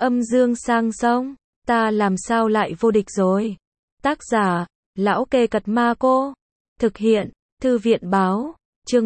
Âm dương sang sông, ta làm sao lại vô địch rồi. Tác giả, Lão Kê Cật Ma Cô. Thực hiện, Thư viện báo. Chương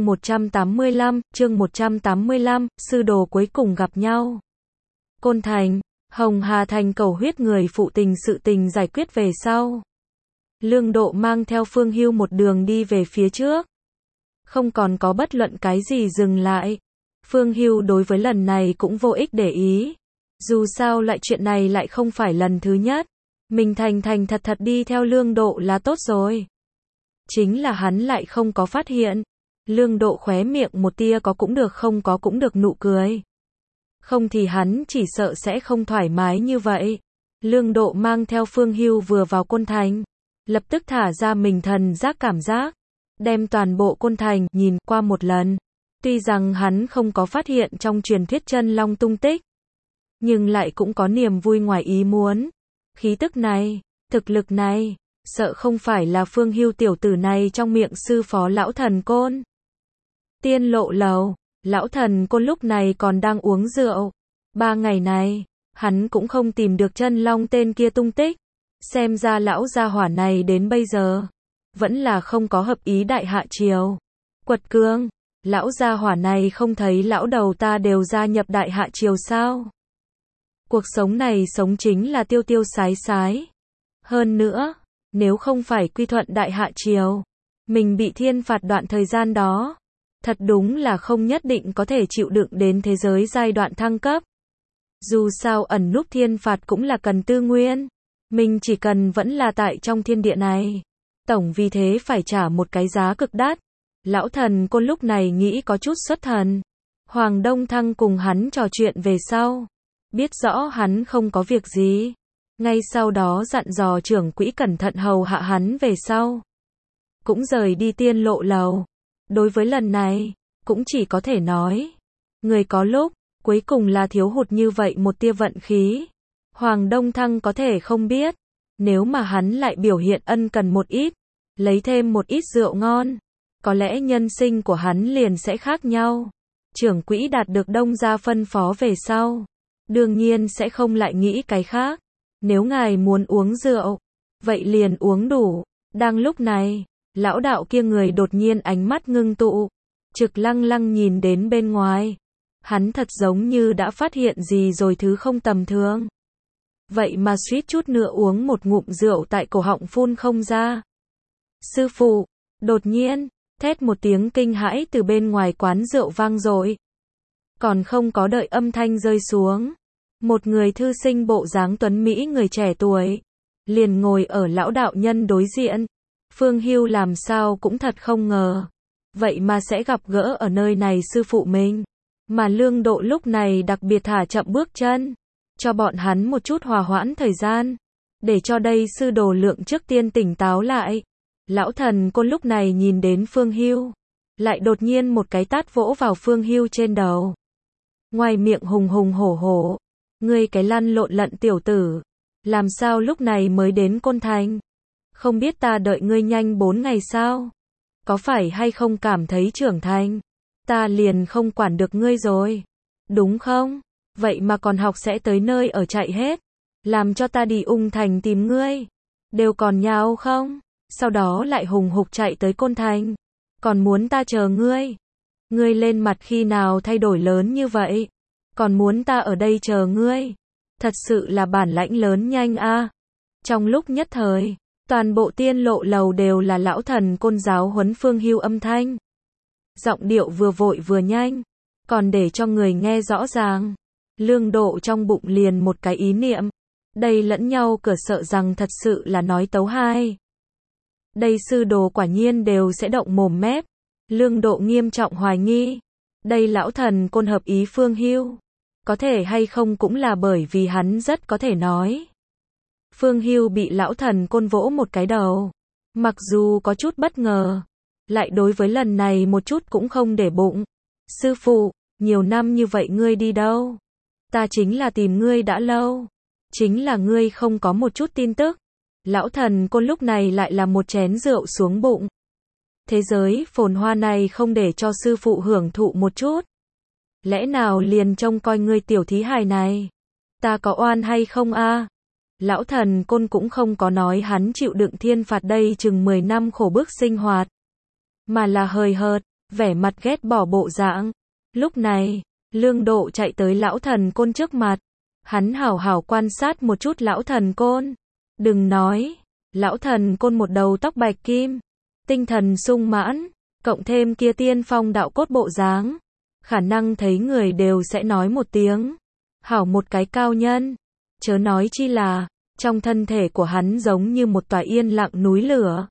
185, sư đồ cuối cùng gặp nhau. Côn Thành, Hồng Hà Thành cầu huyết người phụ tình sự tình giải quyết về sau. Lương Độ mang theo Phương Hưu một đường đi về phía trước. Không còn có bất luận cái gì dừng lại. Phương Hưu đối với lần này cũng vô ích để ý. Dù sao lại chuyện này lại không phải lần thứ nhất. Mình thành thật thật đi theo Lương Độ là tốt rồi. Chính là hắn lại không có phát hiện. Lương Độ khóe miệng một tia có cũng được không có cũng được nụ cười. Không thì hắn chỉ sợ sẽ không thoải mái như vậy. Lương Độ mang theo Phương Hưu vừa vào Côn Thành. Lập tức thả ra mình thần giác cảm giác. Đem toàn bộ Côn Thành nhìn qua một lần. Tuy rằng hắn không có phát hiện trong truyền thuyết chân long tung tích. Nhưng lại cũng có niềm vui ngoài ý muốn. Khí tức này, thực lực này, sợ không phải là Phương Hưu tiểu tử này trong miệng sư phó lão thần Côn. Tiên Lộ lầu, lão thần Côn lúc này còn đang uống rượu. 3 ngày này, hắn cũng không tìm được chân long tên kia tung tích. Xem ra lão gia hỏa này đến bây giờ, vẫn là không có hợp ý đại hạ triều. Quật Cương, lão gia hỏa này không thấy lão đầu ta đều gia nhập đại hạ triều sao? Cuộc sống này sống chính là tiêu tiêu sái sái. Hơn nữa, nếu không phải quy thuận đại hạ triều, mình bị thiên phạt đoạn thời gian đó, thật đúng là không nhất định có thể chịu đựng đến thế giới giai đoạn thăng cấp. Dù sao ẩn núp thiên phạt cũng là cần tư nguyên, mình chỉ cần vẫn là tại trong thiên địa này, tổng vì thế phải trả một cái giá cực đắt. Lão thần Côn lúc này nghĩ có chút xuất thần. Hoàng Đông Thăng cùng hắn trò chuyện về sau, biết rõ hắn không có việc gì, ngay sau đó dặn dò trưởng quỹ cẩn thận hầu hạ hắn về sau, cũng rời đi Tiên Lộ lầu. Đối với lần này, cũng chỉ có thể nói, người có lúc, cuối cùng là thiếu hụt như vậy một tia vận khí. Hoàng Đông Thăng có thể không biết, nếu mà hắn lại biểu hiện ân cần một ít, lấy thêm một ít rượu ngon, có lẽ nhân sinh của hắn liền sẽ khác nhau. Trưởng quỹ đạt được Đông gia phân phó về sau, đương nhiên sẽ không lại nghĩ cái khác. Nếu ngài muốn uống rượu, vậy liền uống đủ. Đang lúc này, lão đạo kia người đột nhiên ánh mắt ngưng tụ, trực lăng lăng nhìn đến bên ngoài. Hắn thật giống như đã phát hiện gì rồi thứ không tầm thường. Vậy mà suýt chút nữa uống một ngụm rượu tại cổ họng phun không ra. Sư phụ, đột nhiên, thét một tiếng kinh hãi từ bên ngoài quán rượu vang dội. Còn không có đợi âm thanh rơi xuống, một người thư sinh bộ dáng tuấn mỹ người trẻ tuổi, liền ngồi ở lão đạo nhân đối diện. Phương Hưu làm sao cũng thật không ngờ, vậy mà sẽ gặp gỡ ở nơi này sư phụ mình. Mà Lương Độ lúc này đặc biệt thả chậm bước chân, cho bọn hắn một chút hòa hoãn thời gian, để cho đây sư đồ lượng trước tiên tỉnh táo lại. Lão thần Côn lúc này nhìn đến Phương Hưu, lại đột nhiên một cái tát vỗ vào Phương Hưu trên đầu. Ngoài miệng hùng hùng hổ hổ, ngươi cái lăn lộn lận tiểu tử, làm sao lúc này mới đến Côn Thành? Không biết ta đợi ngươi nhanh 4 ngày sao? Có phải hay không cảm thấy trưởng thành? Ta liền không quản được ngươi rồi, đúng không? Vậy mà còn học sẽ tới nơi ở chạy hết, làm cho ta đi Ung Thành tìm ngươi, đều còn nhao không? Sau đó lại hùng hục chạy tới Côn Thành, còn muốn ta chờ ngươi. Ngươi lên mặt khi nào thay đổi lớn như vậy, còn muốn ta ở đây chờ ngươi, thật sự là bản lãnh lớn nhanh a. Trong lúc nhất thời, toàn bộ Tiên Lộ lầu đều là lão thần Côn giáo huấn Phương Hưu âm thanh. Giọng điệu vừa vội vừa nhanh, còn để cho người nghe rõ ràng. Lương Độ trong bụng liền một cái ý niệm, đây lẫn nhau cửa sợ rằng thật sự là nói tấu hai. Đây sư đồ quả nhiên đều sẽ động mồm mép. Lương Độ nghiêm trọng hoài nghi, đây lão thần Côn hợp ý Phương Hưu, có thể hay không cũng là bởi vì hắn rất có thể nói. Phương Hưu bị lão thần Côn vỗ một cái đầu, mặc dù có chút bất ngờ, lại đối với lần này một chút cũng không để bụng. Sư phụ, nhiều năm như vậy ngươi đi đâu? Ta chính là tìm ngươi đã lâu, chính là ngươi không có một chút tin tức. Lão thần Côn lúc này lại là một chén rượu xuống bụng. Thế giới phồn hoa này không để cho sư phụ hưởng thụ một chút. Lẽ nào liền trông coi ngươi tiểu thí hài này? Ta có oan hay không a? Lão thần côn cũng không có nói hắn chịu đựng thiên phạt đây chừng 10 năm khổ bức sinh hoạt, mà là hời hợt, vẻ mặt ghét bỏ bộ dạng. Lúc này, Lương Độ chạy tới lão thần côn trước mặt. Hắn hảo hảo quan sát một chút lão thần côn. Đừng nói, lão thần côn một đầu tóc bạch kim, tinh thần sung mãn, cộng thêm kia tiên phong đạo cốt bộ dáng, khả năng thấy người đều sẽ nói một tiếng, hảo một cái cao nhân. Chớ nói chi là, trong thân thể của hắn giống như một tòa yên lặng núi lửa.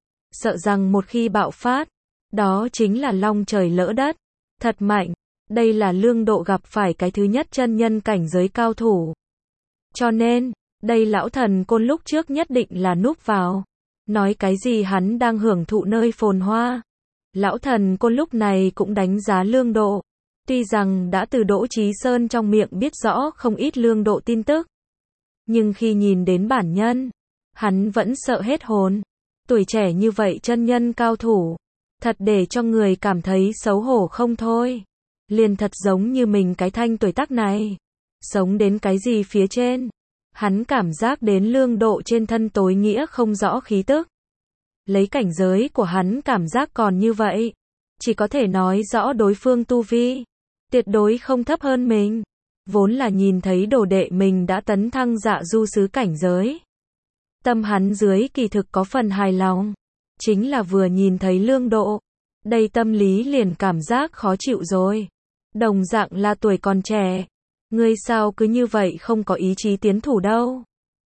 Sợ rằng một khi bạo phát, đó chính là long trời lỡ đất. Thật mạnh, đây là Lương Độ gặp phải cái thứ nhất chân nhân cảnh giới cao thủ. Cho nên, đây lão thần côn lúc trước nhất định là núp vào. Nói cái gì hắn đang hưởng thụ nơi phồn hoa. Lão thần côn lúc này cũng đánh giá Lương Độ. Tuy rằng đã từ Đỗ Chí Sơn trong miệng biết rõ không ít Lương Độ tin tức, nhưng khi nhìn đến bản nhân, hắn vẫn sợ hết hồn. Tuổi trẻ như vậy chân nhân cao thủ, thật để cho người cảm thấy xấu hổ không thôi. Liền thật giống như mình cái thanh tuổi tác này, sống đến cái gì phía trên. Hắn cảm giác đến Lương Độ trên thân tối nghĩa không rõ khí tức. Lấy cảnh giới của hắn cảm giác còn như vậy, chỉ có thể nói rõ đối phương tu vi tuyệt đối không thấp hơn mình. Vốn là nhìn thấy đồ đệ mình đã tấn thăng dạ du sứ cảnh giới, tâm hắn dưới kỳ thực có phần hài lòng. Chính là vừa nhìn thấy Lương Độ, đây tâm lý liền cảm giác khó chịu rồi. Đồng dạng là tuổi còn trẻ, ngươi sao cứ như vậy không có ý chí tiến thủ đâu.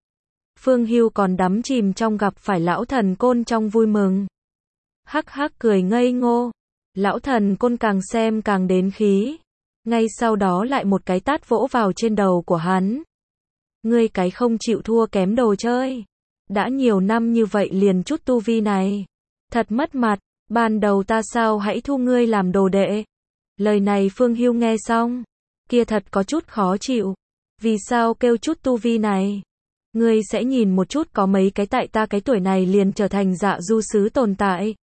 Phương Hưu còn đắm chìm trong gặp phải lão thần côn trong vui mừng. Hắc hắc cười ngây ngô. Lão thần côn càng xem càng đến khí. Ngay sau đó lại một cái tát vỗ vào trên đầu của hắn. Ngươi cái không chịu thua kém đồ chơi. Đã nhiều năm như vậy liền chút tu vi này. Thật mất mặt, ban đầu ta sao hãy thu ngươi làm đồ đệ. Lời này Phương Hưu nghe xong, kia thật có chút khó chịu. Vì sao kêu chút tu vi này? Ngươi sẽ nhìn một chút có mấy cái tại ta cái tuổi này liền trở thành dạ du sứ tồn tại.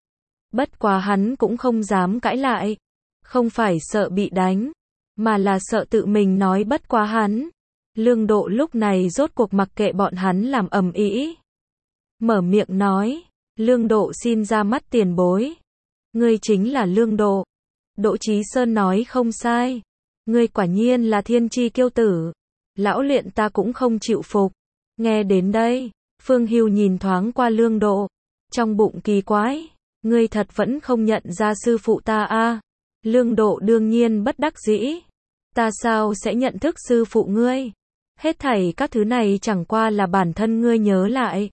Bất quá hắn cũng không dám cãi lại. Không phải sợ bị đánh, mà là sợ tự mình nói bất quá hắn. Lương Độ lúc này rốt cuộc mặc kệ bọn hắn làm ầm ĩ, mở miệng nói, Lương Độ xin ra mắt tiền bối. Ngươi chính là Lương Độ. Đỗ Chí Sơn nói không sai. Ngươi quả nhiên là thiên chi kiêu tử. Lão luyện ta cũng không chịu phục. Nghe đến đây, Phương Hưu nhìn thoáng qua Lương Độ, trong bụng kỳ quái, ngươi thật vẫn không nhận ra sư phụ ta a? Lương Độ đương nhiên bất đắc dĩ. Ta sao sẽ nhận thức sư phụ ngươi? Hết thảy các thứ này chẳng qua là bản thân ngươi nhớ lại.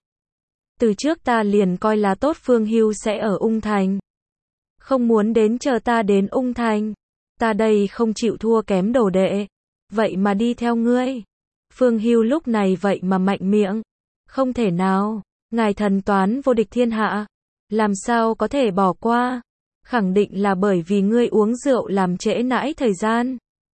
Từ trước ta liền coi là tốt Phương Hưu sẽ ở Ung Thành. Không muốn đến chờ ta đến Ung Thành. Ta đây không chịu thua kém đồ đệ. Vậy mà đi theo ngươi. Phương Hưu lúc này vậy mà mạnh miệng. Không thể nào. Ngài thần toán vô địch thiên hạ. Làm sao có thể bỏ qua? Khẳng định là bởi vì ngươi uống rượu làm trễ nãi thời gian.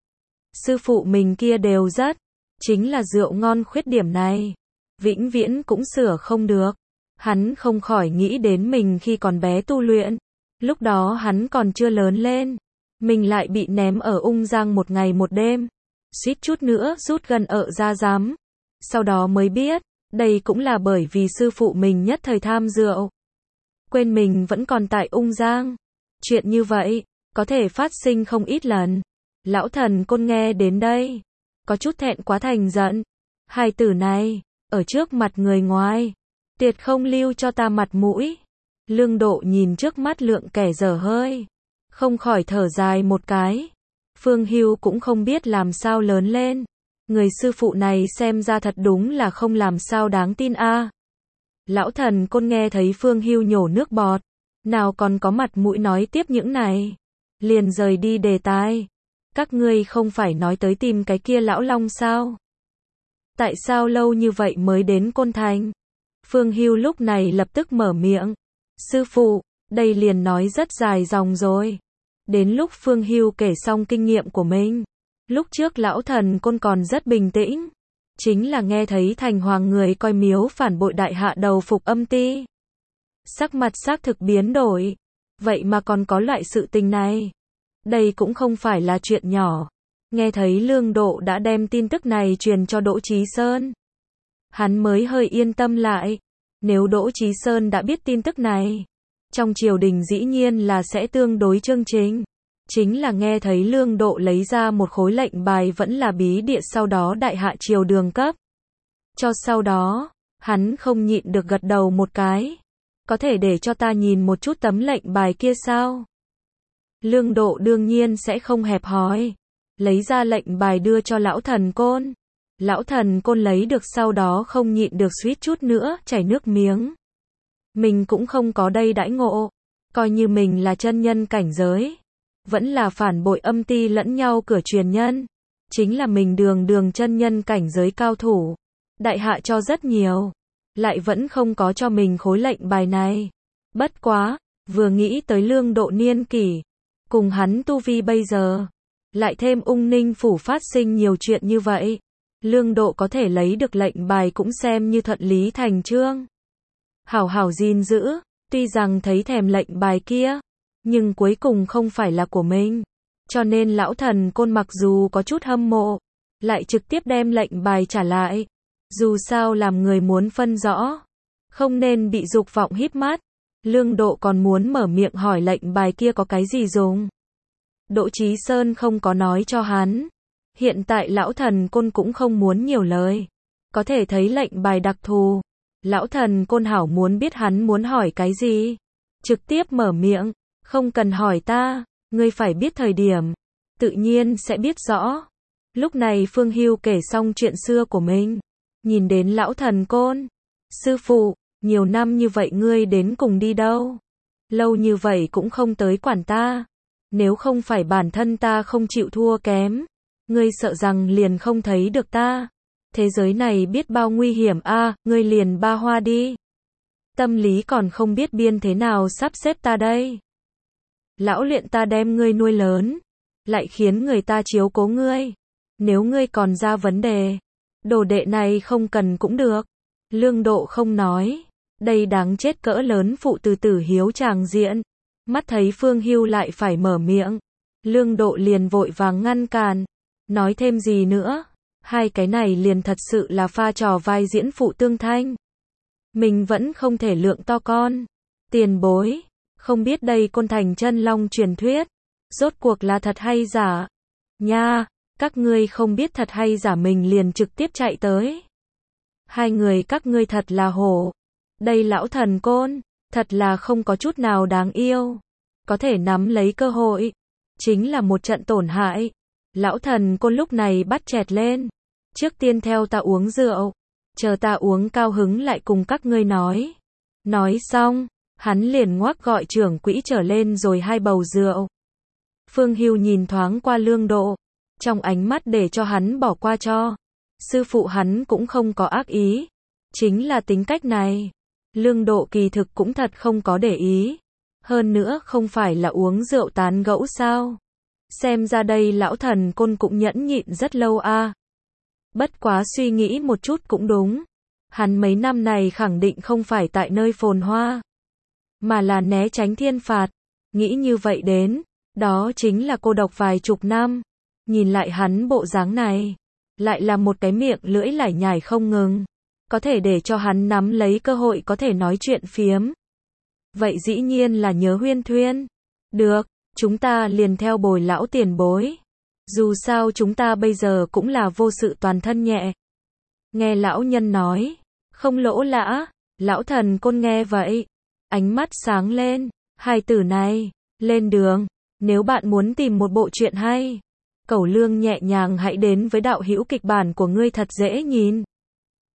Sư phụ mình kia đều rất. Chính là rượu ngon khuyết điểm này. Vĩnh viễn cũng sửa không được. Hắn không khỏi nghĩ đến mình khi còn bé tu luyện. Lúc đó hắn còn chưa lớn lên. Mình lại bị ném ở Ung Giang một ngày một đêm. Suýt chút nữa rút gân ợ ra rắm. Sau đó mới biết, đây cũng là bởi vì sư phụ mình nhất thời tham rượu. Quên mình vẫn còn tại Ung Giang. Chuyện như vậy, có thể phát sinh không ít lần. Lão thần côn nghe đến đây, có chút thẹn quá thành giận. Hai tử này, ở trước mặt người ngoài, tuyệt không lưu cho ta mặt mũi. Lương Độ nhìn trước mắt lượng kẻ dở hơi, không khỏi thở dài một cái. Phương Hưu cũng không biết làm sao lớn lên. Người sư phụ này xem ra thật đúng là không làm sao đáng tin a. Lão thần côn nghe thấy Phương Hưu nhổ nước bọt, nào còn có mặt mũi nói tiếp những này. Liền rời đi đề tài. Các ngươi không phải nói tới tìm cái kia lão long sao? Tại sao lâu như vậy mới đến Côn Thành? Phương Hưu lúc này lập tức mở miệng. Sư phụ, đây liền nói rất dài dòng rồi. Đến lúc Phương Hưu kể xong kinh nghiệm của mình, lúc trước lão thần côn còn rất bình tĩnh. Chính là nghe thấy thành hoàng người coi miếu phản bội đại hạ đầu phục âm ti. Sắc mặt xác thực biến đổi. Vậy mà còn có loại sự tình này. Đây cũng không phải là chuyện nhỏ. nghe thấy Lương Độ đã đem tin tức này truyền cho Đỗ Chí Sơn. Hắn mới hơi yên tâm lại. Nếu Đỗ Chí Sơn đã biết tin tức này, trong triều đình dĩ nhiên là sẽ tương đối chương trình. Chính là nghe thấy Lương Độ lấy ra một khối lệnh bài vẫn là bí địa sau đó đại hạ triều đường cấp. Cho sau đó, hắn không nhịn được gật đầu một cái. Có thể để cho ta nhìn một chút tấm lệnh bài kia sao? Lương Độ đương nhiên sẽ không hẹp hòi. Lấy ra lệnh bài đưa cho lão thần côn. Lão thần côn lấy được sau đó không nhịn được suýt chút nữa chảy nước miếng. Mình cũng không có đây đãi ngộ. Coi như mình là chân nhân cảnh giới. Vẫn là phản bội âm ti lẫn nhau cửa truyền nhân. Chính là mình đường chân nhân cảnh giới cao thủ. Đại hạ cho rất nhiều. Lại vẫn không có cho mình khối lệnh bài này. Bất quá, vừa nghĩ tới Lương Độ niên kỷ. Cùng hắn tu vi bây giờ. Lại thêm Ung Ninh phủ phát sinh nhiều chuyện như vậy. Lương Độ có thể lấy được lệnh bài cũng xem như thuận lý thành chương. Hảo hảo gìn giữ, tuy rằng thấy thèm lệnh bài kia, nhưng cuối cùng không phải là của mình. Cho nên lão thần côn mặc dù có chút hâm mộ, lại trực tiếp đem lệnh bài trả lại. Dù sao làm người muốn phân rõ, không nên bị dục vọng híp mắt. Lương Độ còn muốn mở miệng hỏi lệnh bài kia có cái gì dùng. Đỗ Chí Sơn không có nói cho hắn. Hiện tại lão thần côn cũng không muốn nhiều lời. Có thể thấy lệnh bài đặc thù. Lão thần côn hảo muốn biết hắn muốn hỏi cái gì. Trực tiếp mở miệng. Không cần hỏi ta. Ngươi phải biết thời điểm. Tự nhiên sẽ biết rõ. Lúc này Phương Hưu kể xong chuyện xưa của mình. Nhìn đến lão thần côn. Sư phụ, nhiều năm như vậy ngươi đến cùng đi đâu? Lâu như vậy cũng không tới quản ta. Nếu không phải bản thân ta không chịu thua kém. Ngươi sợ rằng liền không thấy được ta. Thế giới này biết bao nguy hiểm a, ngươi liền ba hoa đi. Tâm lý còn không biết biên thế nào sắp xếp ta đây. Lão luyện ta đem ngươi nuôi lớn. Lại khiến người ta chiếu cố ngươi. Nếu ngươi còn ra vấn đề. Đồ đệ này không cần cũng được. Lương Độ không nói. Đây đáng chết cỡ lớn phụ từ tử hiếu tràng diện. Mắt thấy Phương Hưu lại phải mở miệng. Lương Độ liền vội vàng ngăn cản. Nói thêm gì nữa. Hai cái này liền thật sự là pha trò vai diễn phụ tương thanh. Mình vẫn không thể lượng to con. Tiền bối. Không biết đây Côn Thành Chân Long truyền thuyết. Rốt cuộc là thật hay giả. Nha. Các ngươi không biết thật hay giả mình liền trực tiếp chạy tới. Hai người các ngươi thật là hổ. Đây lão thần côn. Thật là không có chút nào đáng yêu. Có thể nắm lấy cơ hội. Chính là một trận tổn hại. Lão thần côn lúc này bắt chẹt lên. Trước tiên theo ta uống rượu. Chờ ta uống cao hứng lại cùng các ngươi nói. Nói xong, hắn liền ngoác gọi trưởng quỹ trở lên rồi hai bầu rượu. Phương Hưu nhìn thoáng qua Lương Độ. Trong ánh mắt để cho hắn bỏ qua cho. Sư phụ hắn cũng không có ác ý. Chính là tính cách này. Lương Độ kỳ thực cũng thật không có để ý. Hơn nữa không phải là uống rượu tán gẫu sao. Xem ra đây lão thần côn cũng nhẫn nhịn rất lâu a. Bất quá suy nghĩ một chút cũng đúng. Hắn mấy năm này khẳng định không phải tại nơi phồn hoa. Mà là né tránh thiên phạt. Nghĩ như vậy đến. Đó chính là cô độc vài chục năm. Nhìn lại hắn bộ dáng này. Lại là một cái miệng lưỡi lải nhải không ngừng. Có thể để cho hắn nắm lấy cơ hội có thể nói chuyện phiếm. Vậy dĩ nhiên là nhớ huyên thuyên. Được, chúng ta liền theo bồi lão tiền bối. Dù sao chúng ta bây giờ cũng là vô sự toàn thân nhẹ. Nghe lão nhân nói, không lỗ lã, lão thần côn nghe vậy. Ánh mắt sáng lên, hai tử này, lên đường. Nếu bạn muốn tìm một bộ truyện hay, Cẩu Lương nhẹ nhàng hãy đến với đạo hữu kịch bản của ngươi thật dễ nhìn.